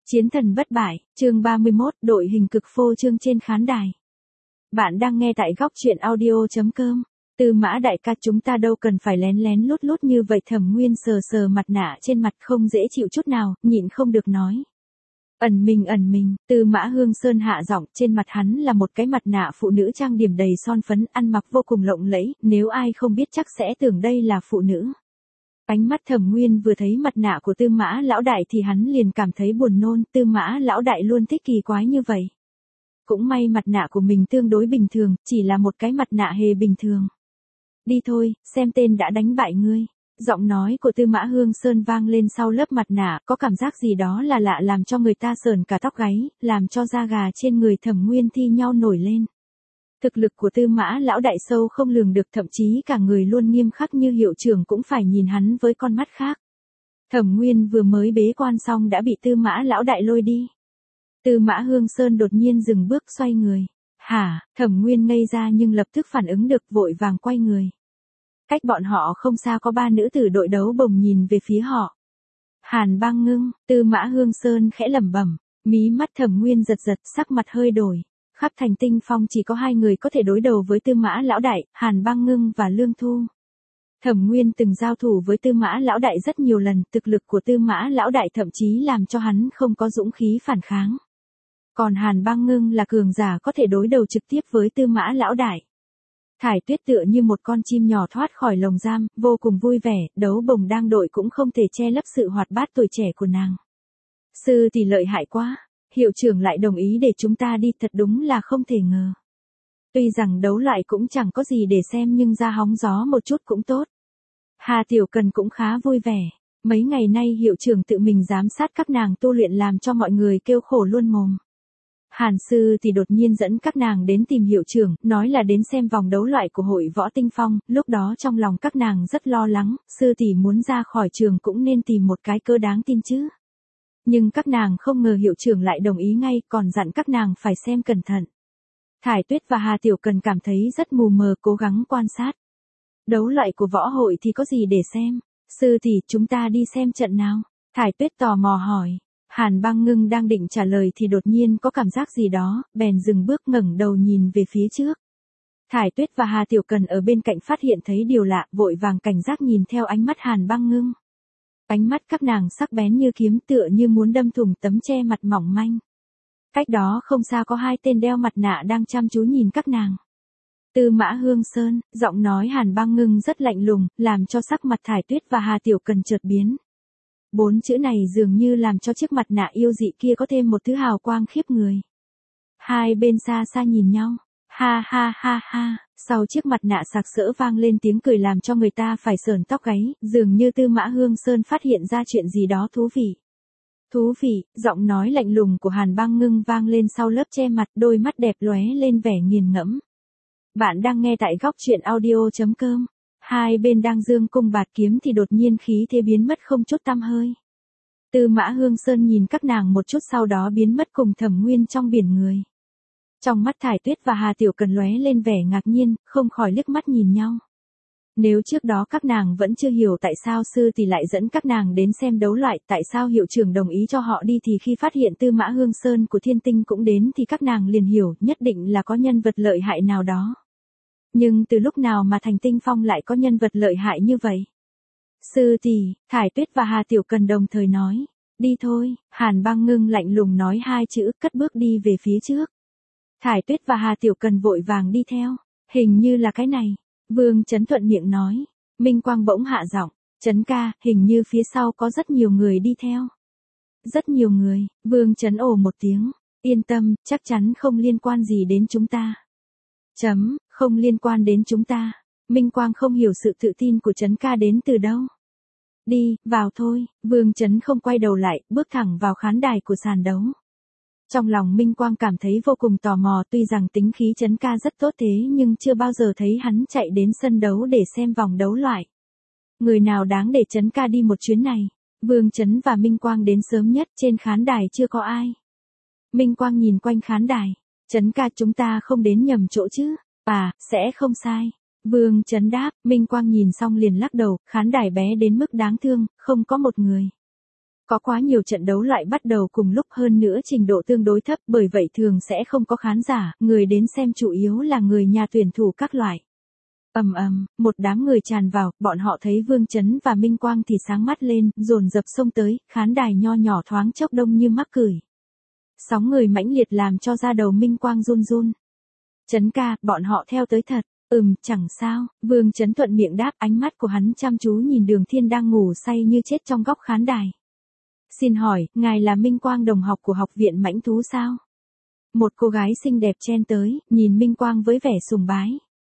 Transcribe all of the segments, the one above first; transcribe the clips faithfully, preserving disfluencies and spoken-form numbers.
Chiến thần bất bại, chương ba mươi mốt, đội hình cực phô trương trên khán đài. Bạn đang nghe tại góc truyện audio chấm com. Tư Mã đại ca, chúng ta đâu cần phải lén lén lút lút như vậy. Thẩm Nguyên sờ sờ mặt nạ trên mặt không dễ chịu chút nào, nhịn không được nói. Ẩn mình ẩn mình, Tư Mã Hương Sơn hạ giọng, trên mặt hắn là một cái mặt nạ phụ nữ trang điểm đầy son phấn, ăn mặc vô cùng lộng lẫy, nếu ai không biết chắc sẽ tưởng đây là phụ nữ. Ánh mắt Thẩm Nguyên vừa thấy mặt nạ của Tư Mã lão đại thì hắn liền cảm thấy buồn nôn, Tư Mã lão đại luôn thích kỳ quái như vậy. Cũng may mặt nạ của mình tương đối bình thường, chỉ là một cái mặt nạ hề bình thường. Đi thôi, xem tên đã đánh bại ngươi. Giọng nói của Tư Mã Hương Sơn vang lên sau lớp mặt nạ, có cảm giác gì đó là lạ làm cho người ta sởn cả tóc gáy, làm cho da gà trên người Thẩm Nguyên thi nhau nổi lên. Thực lực của Tư Mã lão đại sâu không lường được, thậm chí cả người luôn nghiêm khắc như hiệu trưởng cũng phải nhìn hắn với con mắt khác. Thẩm Nguyên vừa mới bế quan xong đã bị Tư Mã lão đại lôi đi. Tư Mã Hương Sơn đột nhiên dừng bước xoay người. Hả? Thẩm Nguyên ngây ra nhưng lập tức phản ứng được, vội vàng quay người. Cách bọn họ không xa có ba nữ tử đội đấu bồng nhìn về phía họ. Hàn Băng Ngưng, Tư Mã Hương Sơn khẽ lẩm bẩm, mí mắt Thẩm Nguyên giật giật, sắc mặt hơi đổi. Khắp Thành Tinh Phong chỉ có hai người có thể đối đầu với Tư Mã lão đại, Hàn Băng Ngưng và Lương Thu. Thẩm Nguyên từng giao thủ với Tư Mã lão đại rất nhiều lần, thực lực của Tư Mã lão đại thậm chí làm cho hắn không có dũng khí phản kháng. Còn Hàn Băng Ngưng là cường giả có thể đối đầu trực tiếp với Tư Mã lão đại. Thải Tuyết tựa như một con chim nhỏ thoát khỏi lồng giam, vô cùng vui vẻ, đấu bồng đang đội cũng không thể che lấp sự hoạt bát tuổi trẻ của nàng. Sư thì lợi hại quá. Hiệu trưởng lại đồng ý để chúng ta đi, thật đúng là không thể ngờ. Tuy rằng đấu loại cũng chẳng có gì để xem nhưng ra hóng gió một chút cũng tốt. Hà Tiểu Cần cũng khá vui vẻ. Mấy ngày nay hiệu trưởng tự mình giám sát các nàng tu luyện làm cho mọi người kêu khổ luôn mồm. Hàn sư thì đột nhiên dẫn các nàng đến tìm hiệu trưởng, nói là đến xem vòng đấu loại của hội võ Tinh Phong, lúc đó trong lòng các nàng rất lo lắng, sư tỷ muốn ra khỏi trường cũng nên tìm một cái cơ đáng tin chứ. Nhưng các nàng không ngờ hiệu trưởng lại đồng ý ngay, còn dặn các nàng phải xem cẩn thận. Thải Tuyết và Hà Tiểu Cần cảm thấy rất mù mờ, cố gắng quan sát. Đấu loại của võ hội thì có gì để xem? Sư tỷ, chúng ta đi xem trận nào? Thải Tuyết tò mò hỏi. Hàn Băng Ngưng đang định trả lời thì đột nhiên có cảm giác gì đó, bèn dừng bước ngẩng đầu nhìn về phía trước. Thải Tuyết và Hà Tiểu Cần ở bên cạnh phát hiện thấy điều lạ, vội vàng cảnh giác nhìn theo ánh mắt Hàn Băng Ngưng. Ánh mắt các nàng sắc bén như kiếm, tựa như muốn đâm thủng tấm che mặt mỏng manh. Cách đó không xa có hai tên đeo mặt nạ đang chăm chú nhìn các nàng. Tư Mã Hương Sơn, giọng nói Hàn Băng Ngưng rất lạnh lùng, làm cho sắc mặt Thải Tuyết và Hà Tiểu Cần chợt biến. Bốn chữ này dường như làm cho chiếc mặt nạ yêu dị kia có thêm một thứ hào quang khiếp người. Hai bên xa xa nhìn nhau. Ha ha ha ha, sau chiếc mặt nạ sặc sỡ vang lên tiếng cười làm cho người ta phải sởn tóc gáy, dường như Tư Mã Hương Sơn phát hiện ra chuyện gì đó thú vị. Thú vị, giọng nói lạnh lùng của Hàn Băng Ngưng vang lên sau lớp che mặt, đôi mắt đẹp lóe lên vẻ nghiền ngẫm. Bạn đang nghe tại góc truyện audio chấm com. Hai bên đang dương cung bạt kiếm thì đột nhiên khí thế biến mất không chút tăm hơi. Tư Mã Hương Sơn nhìn các nàng một chút sau đó biến mất cùng Thẩm Nguyên trong biển người. Trong mắt Thải Tuyết và Hà Tiểu Cần lóe lên vẻ ngạc nhiên, không khỏi liếc mắt nhìn nhau. Nếu trước đó các nàng vẫn chưa hiểu tại sao sư tỷ lại dẫn các nàng đến xem đấu loại, tại sao hiệu trưởng đồng ý cho họ đi thì khi phát hiện Tư Mã Hương Sơn của Thiên Tinh cũng đến thì các nàng liền hiểu, nhất định là có nhân vật lợi hại nào đó. Nhưng từ lúc nào mà Thành Tinh Phong lại có nhân vật lợi hại như vậy? Sư tỷ, Thải Tuyết và Hà Tiểu Cần đồng thời nói. Đi thôi, Hàn Băng Ngưng lạnh lùng nói hai chữ, cất bước đi về phía trước. Thải Tuyết và Hà Tiểu Cần vội vàng đi theo. Hình như là cái này. Vương Chấn thuận miệng nói. Minh Quang bỗng hạ giọng. Chấn ca, hình như phía sau có rất nhiều người đi theo. Rất nhiều người, Vương Chấn ồ một tiếng. Yên tâm, chắc chắn không liên quan gì đến chúng ta. Chấm, không liên quan đến chúng ta. Minh Quang không hiểu sự tự tin của Chấn ca đến từ đâu. Đi, vào thôi, Vương Chấn không quay đầu lại, bước thẳng vào khán đài của sàn đấu. Trong lòng Minh Quang cảm thấy vô cùng tò mò, tuy rằng tính khí Chấn ca rất tốt thế nhưng chưa bao giờ thấy hắn chạy đến sân đấu để xem vòng đấu loại. Người nào đáng để Chấn ca đi một chuyến này? Vương Chấn và Minh Quang đến sớm nhất, trên khán đài chưa có ai. Minh Quang nhìn quanh khán đài. Chấn ca, chúng ta không đến nhầm chỗ chứ? À, sẽ không sai. Vương Chấn đáp, Minh Quang nhìn xong liền lắc đầu, khán đài bé đến mức đáng thương, không có một người. Có quá nhiều trận đấu loại bắt đầu cùng lúc, hơn nữa trình độ tương đối thấp, bởi vậy thường sẽ không có khán giả, người đến xem chủ yếu là người nhà tuyển thủ các loại. Ầm ầm, một đám người tràn vào, bọn họ thấy Vương Chấn và Minh Quang thì sáng mắt lên, dồn dập xông tới, khán đài nho nhỏ thoáng chốc đông như mắc cửi. Sóng người mãnh liệt làm cho da đầu Minh Quang run run. Chấn ca, bọn họ theo tới thật. Ừm, chẳng sao, Vương Chấn thuận miệng đáp, ánh mắt của hắn chăm chú nhìn Đường Thiên đang ngủ say như chết trong góc khán đài. Xin hỏi, ngài là Minh Quang đồng học của học viện mãnh thú sao? Một cô gái xinh đẹp chen tới, nhìn Minh Quang với vẻ sùng bái.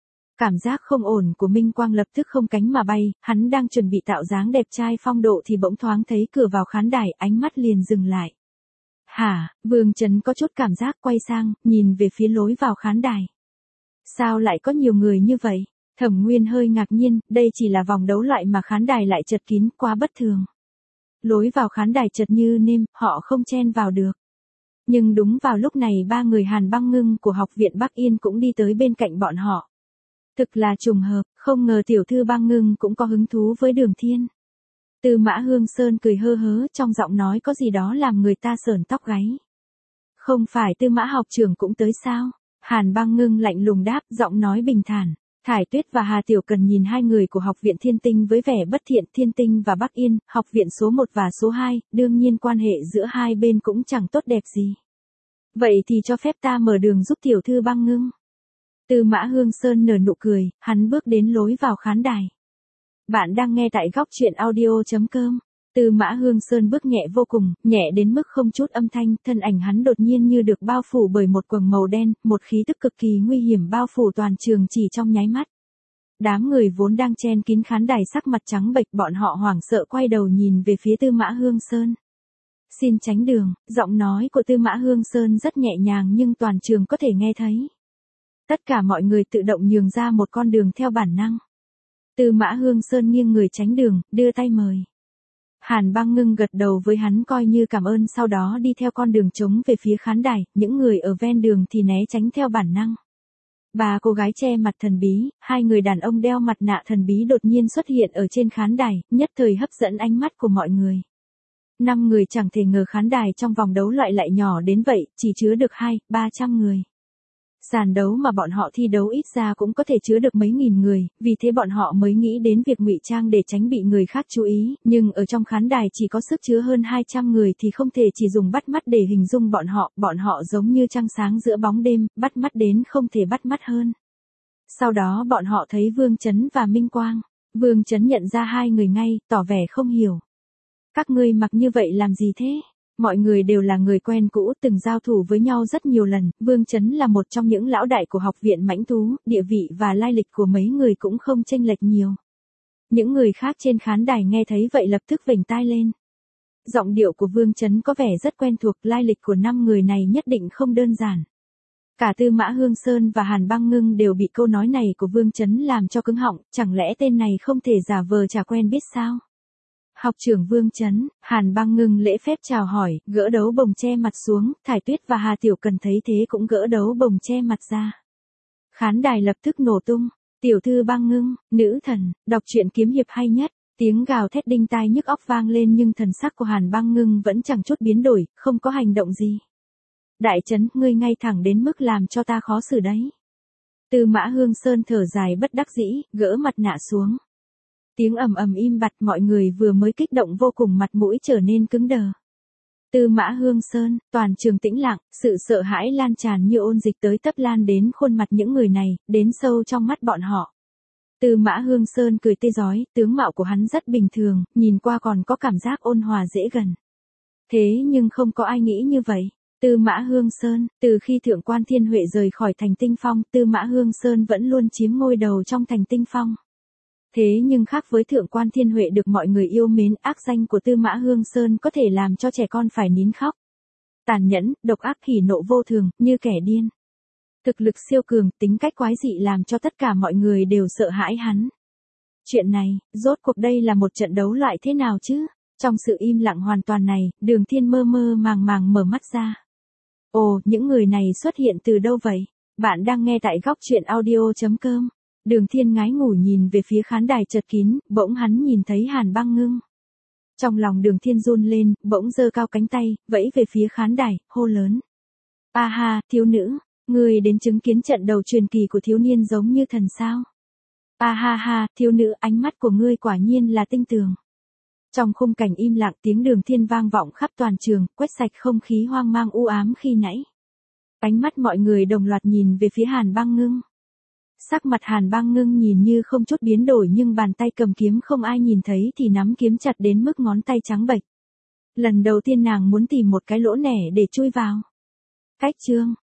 Cảm giác không ổn của Minh Quang lập tức không cánh mà bay, hắn đang chuẩn bị tạo dáng đẹp trai phong độ thì bỗng thoáng thấy cửa vào khán đài, ánh mắt liền dừng lại. Hả, Vương Chấn có chút cảm giác, quay sang, nhìn về phía lối vào khán đài. Sao lại có nhiều người như vậy? Thẩm Nguyên hơi ngạc nhiên, đây chỉ là vòng đấu loại mà khán đài lại chật kín, quá bất thường. Lối vào khán đài chật như nêm, họ không chen vào được. Nhưng đúng vào lúc này ba người Hàn Băng Ngưng của học viện Bắc Yên cũng đi tới bên cạnh bọn họ. Thực là trùng hợp, không ngờ tiểu thư Băng Ngưng cũng có hứng thú với Đường Thiên. Tư Mã Hương Sơn cười hơ hớ, trong giọng nói có gì đó làm người ta sởn tóc gáy. Không phải Tư Mã học trưởng cũng tới sao? Hàn Băng Ngưng lạnh lùng đáp, giọng nói bình thản. Thải Tuyết và Hà Tiểu Cần nhìn hai người của học viện Thiên Tinh với vẻ bất thiện. Thiên Tinh và Bắc Yên, học viện số một và số hai, đương nhiên quan hệ giữa hai bên cũng chẳng tốt đẹp gì. Vậy thì cho phép ta mở đường giúp tiểu thư Băng Ngưng. Tư Mã Hương Sơn nở nụ cười, hắn bước đến lối vào khán đài. Bạn đang nghe tại góc truyện audio chấm com. Tư Mã Hương Sơn bước nhẹ vô cùng, nhẹ đến mức không chút âm thanh, thân ảnh hắn đột nhiên như được bao phủ bởi một quầng màu đen, một khí tức cực kỳ nguy hiểm bao phủ toàn trường chỉ trong nháy mắt. Đám người vốn đang chen kín khán đài sắc mặt trắng bệch, bọn họ hoảng sợ quay đầu nhìn về phía Tư Mã Hương Sơn. Xin tránh đường, giọng nói của Tư Mã Hương Sơn rất nhẹ nhàng nhưng toàn trường có thể nghe thấy. Tất cả mọi người tự động nhường ra một con đường theo bản năng. Tư Mã Hương Sơn nghiêng người tránh đường, đưa tay mời. Hàn Băng Ngưng gật đầu với hắn coi như cảm ơn, sau đó đi theo con đường trống về phía khán đài, những người ở ven đường thì né tránh theo bản năng. Ba cô gái che mặt thần bí, hai người đàn ông đeo mặt nạ thần bí đột nhiên xuất hiện ở trên khán đài, nhất thời hấp dẫn ánh mắt của mọi người. Năm người chẳng thể ngờ khán đài trong vòng đấu loại lại nhỏ đến vậy, chỉ chứa được hai, ba trăm người. Sàn đấu mà bọn họ thi đấu ít ra cũng có thể chứa được mấy nghìn người, vì thế bọn họ mới nghĩ đến việc ngụy trang để tránh bị người khác chú ý, nhưng ở trong khán đài chỉ có sức chứa hơn hai trăm người thì không thể chỉ dùng bắt mắt để hình dung bọn họ, bọn họ giống như trăng sáng giữa bóng đêm, bắt mắt đến không thể bắt mắt hơn. Sau đó bọn họ thấy Vương Chấn và Minh Quang. Vương Chấn nhận ra hai người ngay, tỏ vẻ không hiểu. Các ngươi mặc như vậy làm gì thế? Mọi người đều là người quen cũ, từng giao thủ với nhau rất nhiều lần, Vương Chấn là một trong những lão đại của học viện mãnh thú, địa vị và lai lịch của mấy người cũng không chênh lệch nhiều. Những người khác trên khán đài nghe thấy vậy lập tức vểnh tai lên. Giọng điệu của Vương Chấn có vẻ rất quen thuộc, lai lịch của năm người này nhất định không đơn giản. Cả Tư Mã Hương Sơn và Hàn Băng Ngưng đều bị câu nói này của Vương Chấn làm cho cứng họng, chẳng lẽ tên này không thể giả vờ chả quen biết sao? Học trưởng Vương Chấn, Hàn Băng Ngưng lễ phép chào hỏi, gỡ đấu bồng che mặt xuống, Thải Tuyết và Hà Tiểu Cần thấy thế cũng gỡ đấu bồng che mặt ra. Khán đài lập tức nổ tung, tiểu thư Băng Ngưng, nữ thần, đọc truyện kiếm hiệp hay nhất, tiếng gào thét đinh tai nhức óc vang lên nhưng thần sắc của Hàn Băng Ngưng vẫn chẳng chút biến đổi, không có hành động gì. Đại Chấn, ngươi ngay thẳng đến mức làm cho ta khó xử đấy. Tư Mã Hương Sơn thở dài bất đắc dĩ, gỡ mặt nạ xuống. Tiếng ầm ầm im bặt, mọi người vừa mới kích động vô cùng mặt mũi trở nên cứng đờ. Tư Mã Hương Sơn, toàn trường tĩnh lặng, sự sợ hãi lan tràn như ôn dịch tới tấp lan đến khuôn mặt những người này, đến sâu trong mắt bọn họ. Tư Mã Hương Sơn cười tê rói, tướng mạo của hắn rất bình thường, nhìn qua còn có cảm giác ôn hòa dễ gần. Thế nhưng không có ai nghĩ như vậy. Tư Mã Hương Sơn, từ khi Thượng quan Thiên Huệ rời khỏi thành Tinh Phong, Tư Mã Hương Sơn vẫn luôn chiếm ngôi đầu trong thành Tinh Phong. Thế nhưng khác với Thượng quan Thiên Huệ được mọi người yêu mến, ác danh của Tư Mã Hương Sơn có thể làm cho trẻ con phải nín khóc. Tàn nhẫn, độc ác, hỉ nộ vô thường, như kẻ điên. Thực lực siêu cường, tính cách quái dị làm cho tất cả mọi người đều sợ hãi hắn. Chuyện này, rốt cuộc đây là một trận đấu loại thế nào chứ? Trong sự im lặng hoàn toàn này, Đường Thiên mơ mơ màng màng mở mắt ra. Ồ, những người này xuất hiện từ đâu vậy? Bạn đang nghe tại góc truyện audio chấm com. Đường Thiên ngái ngủ nhìn về phía khán đài chật kín, bỗng hắn nhìn thấy Hàn Băng Ngưng. Trong lòng Đường Thiên run lên, bỗng giơ cao cánh tay, vẫy về phía khán đài, hô lớn. A ha, thiếu nữ, ngươi đến chứng kiến trận đầu truyền kỳ của thiếu niên giống như thần sao. A ha ha, thiếu nữ, ánh mắt của ngươi quả nhiên là tinh tường. Trong khung cảnh im lặng, tiếng Đường Thiên vang vọng khắp toàn trường, quét sạch không khí hoang mang u ám khi nãy. Ánh mắt mọi người đồng loạt nhìn về phía Hàn Băng Ngưng. Sắc mặt Hàn Băng Ngưng nhìn như không chút biến đổi, nhưng bàn tay cầm kiếm không ai nhìn thấy thì nắm kiếm chặt đến mức ngón tay trắng bệch. Lần đầu tiên nàng muốn tìm một cái lỗ nẻ để chui vào. Cách chương